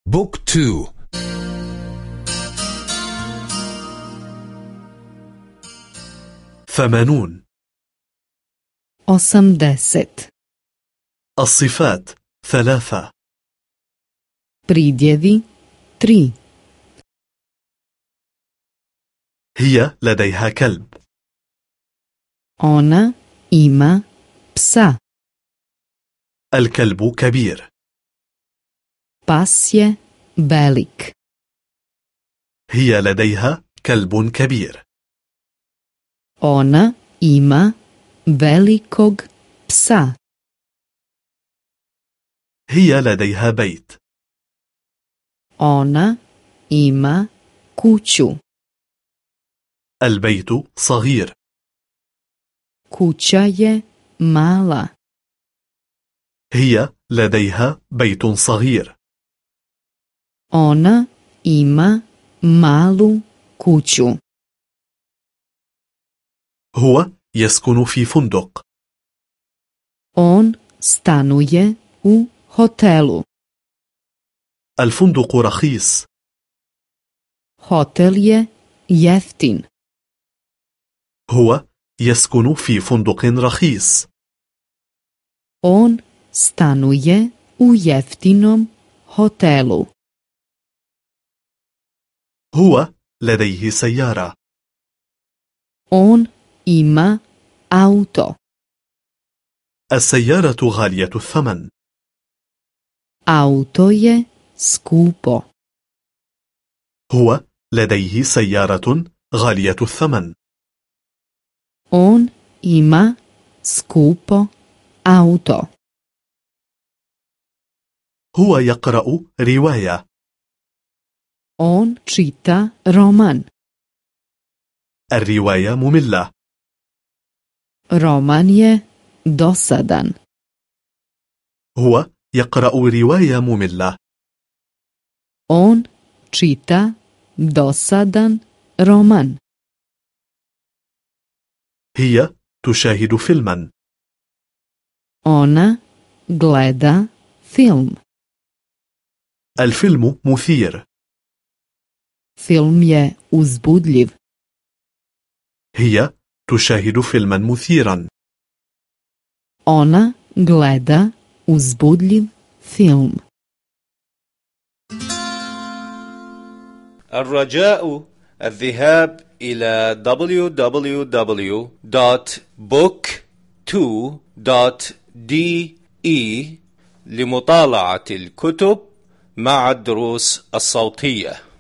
بوك 2. 80. 80. الصفات 3. Pridjevi 3. هي لديها كلب. Ona ima psa. الكلب كبير. Pas je velik. هي لديها كلب كبير. Ona ima velikog psa. هي لديها بيت. Ona ima kuću. البيت صغير. Kuća je mala. هي لديها بيت صغير. Ona ima malu kuću. هو يسكن في فندق. On stanuje u hotelu. الفندق رخيص. Hotel je jeftin. هو يسكن في فندق رخيص. On stanuje u jeftinom hotelu. هو لديه سيارة. On ima auto. السيارة غالية الثمن. Auto je skupo. هو لديه سيارة غالية الثمن. On ima skupo auto. هو يقرأ رواية. On čita roman. الرواية مملة. Roman je dosadan. هو يقرأ رواية مملة. On čita dosadan roman. هي تشاهد فيلما. Ona gleda film. الفيلم مثير. Film je uzbudljiv. هي تشاهد فيلما مثيرا. Ona gleda uzbudljiv film. الرجاء الذهاب إلى www.book2.de لمطالعة الكتب مع الدروس الصوتية.